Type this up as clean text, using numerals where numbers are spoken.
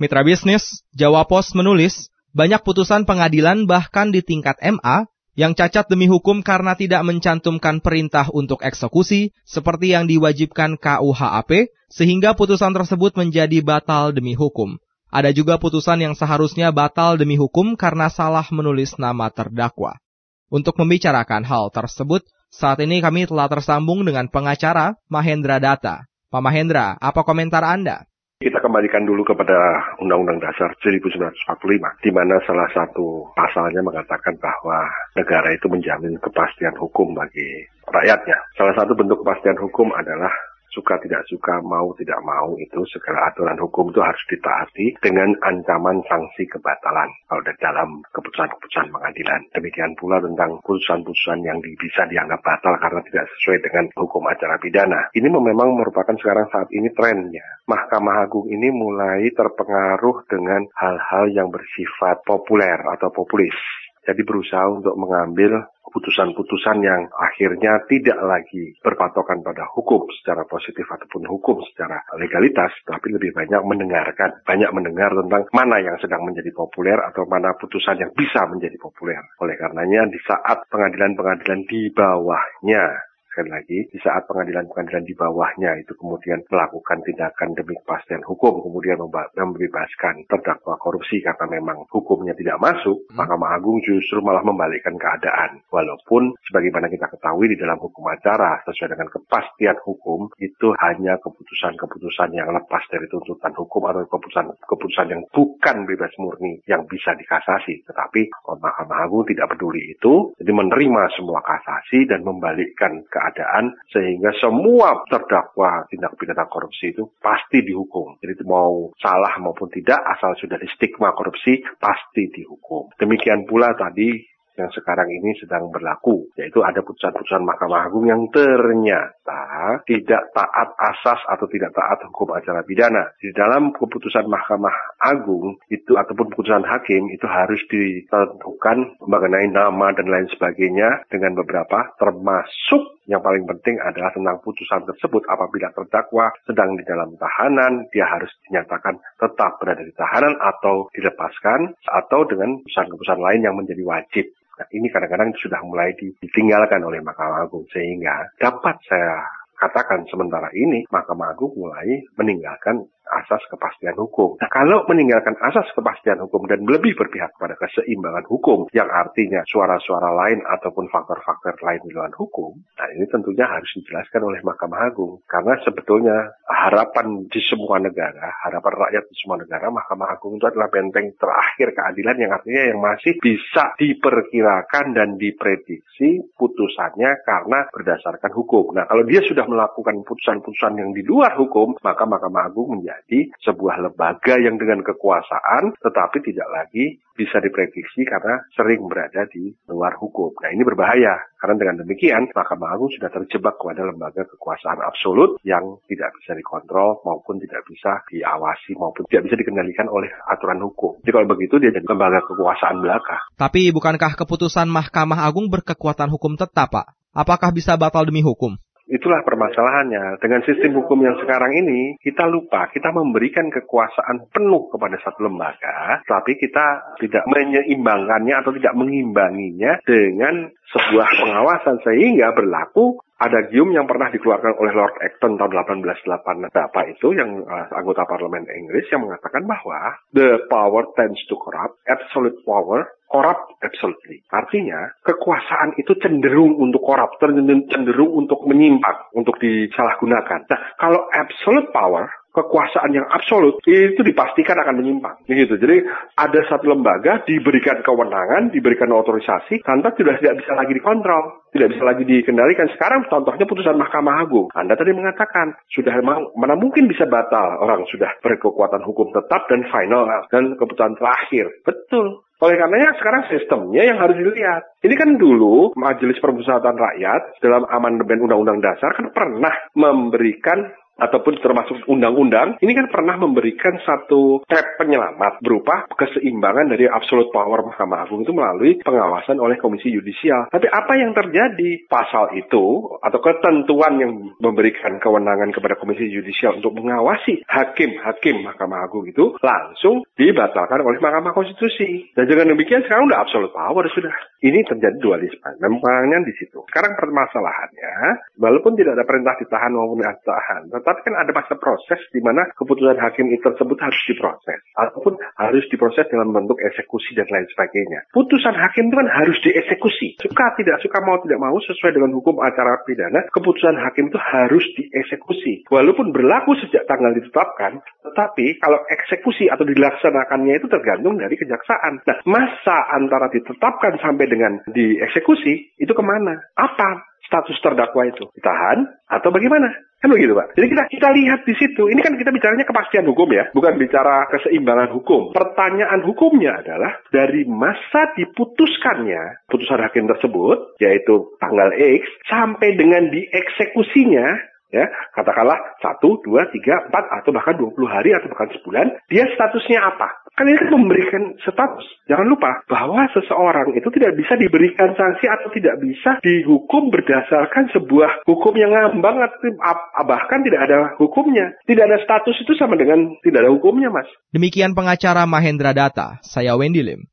Mitra bisnis, Jawa Pos menulis, banyak putusan pengadilan bahkan di tingkat MA yang cacat demi hukum karena tidak mencantumkan perintah untuk eksekusi seperti yang diwajibkan KUHAP, sehingga putusan tersebut menjadi batal demi hukum. Ada juga putusan yang seharusnya batal demi hukum karena salah menulis nama terdakwa. Untuk membicarakan hal tersebut, saat ini kami telah tersambung dengan pengacara Mahendra Data. Pak Mahendra, apa komentar Anda? Kita kembalikan dulu kepada Undang-Undang Dasar 1945, di mana salah satu pasalnya mengatakan bahwa negara itu menjamin kepastian hukum bagi rakyatnya. Salah satu bentuk kepastian hukum adalah suka tidak suka, mau tidak mau, itu segala aturan hukum itu harus ditaati dengan ancaman sanksi kebatalan kalau dalam keputusan-keputusan pengadilan. Demikian pula tentang putusan-putusan yang bisa dianggap batal karena tidak sesuai dengan hukum acara pidana. Ini memang merupakan sekarang saat ini trennya. Mahkamah Agung ini mulai terpengaruh dengan hal-hal yang bersifat populer atau populis. Jadi berusaha untuk mengambil putusan-putusan yang akhirnya tidak lagi berpatokan pada hukum secara positif ataupun hukum secara legalitas, tapi lebih banyak mendengar tentang mana yang sedang menjadi populer atau mana putusan yang bisa menjadi populer. Oleh karenanya di saat pengadilan-pengadilan di bawahnya, sekali lagi, di saat pengadilan-pengadilan di bawahnya itu kemudian melakukan tindakan demi kepastian hukum, kemudian membebaskan terdakwa korupsi karena memang hukumnya tidak masuk, Mahkamah Agung justru malah membalikkan keadaan. Walaupun sebagaimana kita ketahui di dalam hukum acara, sesuai dengan kepastian hukum, itu hanya keputusan-keputusan yang lepas dari tuntutan hukum atau keputusan yang bukan bebas murni yang bisa dikasasi. Tetapi Mahkamah Agung tidak peduli itu, jadi menerima semua kasasi dan membalikkan keadaan sehingga semua terdakwa tindak pidana korupsi itu pasti dihukum. Jadi mau salah maupun tidak, asal sudah di stigma korupsi pasti dihukum. Demikian pula tadi yang sekarang ini sedang berlaku, yaitu ada putusan-putusan Mahkamah Agung yang ternyata tidak taat asas atau tidak taat hukum acara pidana. Di dalam keputusan Mahkamah Agung itu ataupun putusan hakim itu harus ditentukan mengenai nama dan lain sebagainya dengan beberapa, termasuk yang paling penting adalah tentang putusan tersebut apabila terdakwa sedang di dalam tahanan, dia harus dinyatakan tetap berada di tahanan atau dilepaskan, atau dengan putusan-putusan lain yang menjadi wajib. Nah, ini kadang-kadang sudah mulai ditinggalkan oleh Mahkamah Agung, sehingga dapat saya katakan sementara ini Mahkamah Agung mulai meninggalkan asas kepastian hukum. Nah, kalau meninggalkan asas kepastian hukum dan lebih berpihak pada keseimbangan hukum, yang artinya suara-suara lain ataupun faktor-faktor lain di luar hukum, nah ini tentunya harus dijelaskan oleh Mahkamah Agung. Karena sebetulnya harapan di semua negara, harapan rakyat di semua negara, Mahkamah Agung itu adalah benteng terakhir keadilan yang artinya yang masih bisa diperkirakan dan diprediksi putusannya karena berdasarkan hukum. Nah, kalau dia sudah melakukan putusan-putusan yang di luar hukum, maka Mahkamah Agung menjadi sebuah lembaga yang dengan kekuasaan tetapi tidak lagi bisa diprediksi karena sering berada di luar hukum. Nah, ini berbahaya karena dengan demikian Mahkamah Agung sudah terjebak kepada lembaga kekuasaan absolut yang tidak bisa dikontrol maupun tidak bisa diawasi maupun tidak bisa dikendalikan oleh aturan hukum. Jadi kalau begitu dia jadi lembaga kekuasaan belaka. Tapi bukankah keputusan Mahkamah Agung berkekuatan hukum tetap, Pak? Apakah bisa batal demi hukum? Itulah permasalahannya. Dengan sistem hukum yang sekarang ini, kita lupa, kita memberikan kekuasaan penuh kepada satu lembaga, tapi kita tidak menyeimbangkannya atau tidak mengimbanginya dengan sebuah pengawasan, sehingga berlaku adagium yang pernah dikeluarkan oleh Lord Acton tahun 1888 itu, yang anggota parlemen Inggris, yang mengatakan bahwa the power tends to corrupt, absolute power corrupt absolutely. Artinya, kekuasaan itu cenderung untuk korup, cenderung untuk menyimpang, untuk disalahgunakan. Nah, kalau absolute power, kekuasaan yang absolut, itu dipastikan akan menyimpang. Begitu. Jadi, ada satu lembaga diberikan kewenangan, diberikan otorisasi, tanpa tidak bisa lagi dikontrol, tidak bisa lagi dikendalikan. Sekarang contohnya putusan Mahkamah Agung. Anda tadi mengatakan, sudah mana mungkin bisa batal, orang sudah berkekuatan hukum tetap dan final, dan keputusan terakhir. Betul. Oleh karenanya sekarang sistemnya yang harus dilihat. Ini kan dulu Majelis Permusyawaratan Rakyat dalam amandemen Undang-Undang Dasar kan pernah memberikan ataupun termasuk undang-undang, ini kan pernah memberikan satu trap penyelamat berupa keseimbangan dari absolute power Mahkamah Agung itu melalui pengawasan oleh Komisi Yudisial. Tapi apa yang terjadi? Pasal itu atau ketentuan yang memberikan kewenangan kepada Komisi Yudisial untuk mengawasi hakim-hakim Mahkamah Agung itu langsung dibatalkan oleh Mahkamah Konstitusi. Dan dengan demikian sekarang udah absolute power sudah. Ini terjadi dualisme. Memangnya di situ. Sekarang permasalahannya, walaupun tidak ada perintah ditahan maupun ditahan, tetapi kan ada masa proses di mana keputusan hakim itu tersebut harus diproses, ataupun harus diproses dalam bentuk eksekusi dan lain sebagainya. Putusan hakim itu kan harus dieksekusi. Suka tidak suka, mau tidak mau, sesuai dengan hukum acara pidana, keputusan hakim itu harus dieksekusi. Walaupun berlaku sejak tanggal ditetapkan, tetapi kalau eksekusi atau dilaksanakannya itu tergantung dari kejaksaan. Nah, masa antara ditetapkan sampai dengan dieksekusi itu kemana? Apa status terdakwa itu? Ditahan atau bagaimana? Kan begitu, Pak. Jadi kita lihat di situ. Ini kan kita bicaranya kepastian hukum ya, bukan bicara keseimbangan hukum. Pertanyaan hukumnya adalah dari masa diputuskannya putusan hakim tersebut, yaitu tanggal X, sampai dengan dieksekusinya, ya, katakanlah 1, 2, 3, 4, atau bahkan 20 hari, atau bahkan sebulan, dia statusnya apa? Kan ini kan memberikan status. Jangan lupa bahwa seseorang itu tidak bisa diberikan sanksi atau tidak bisa dihukum berdasarkan sebuah hukum yang ngambang, bahkan tidak ada hukumnya. Tidak ada status itu sama dengan tidak ada hukumnya, Mas. Demikian pengacara Mahendra Data, saya Wendy Lim.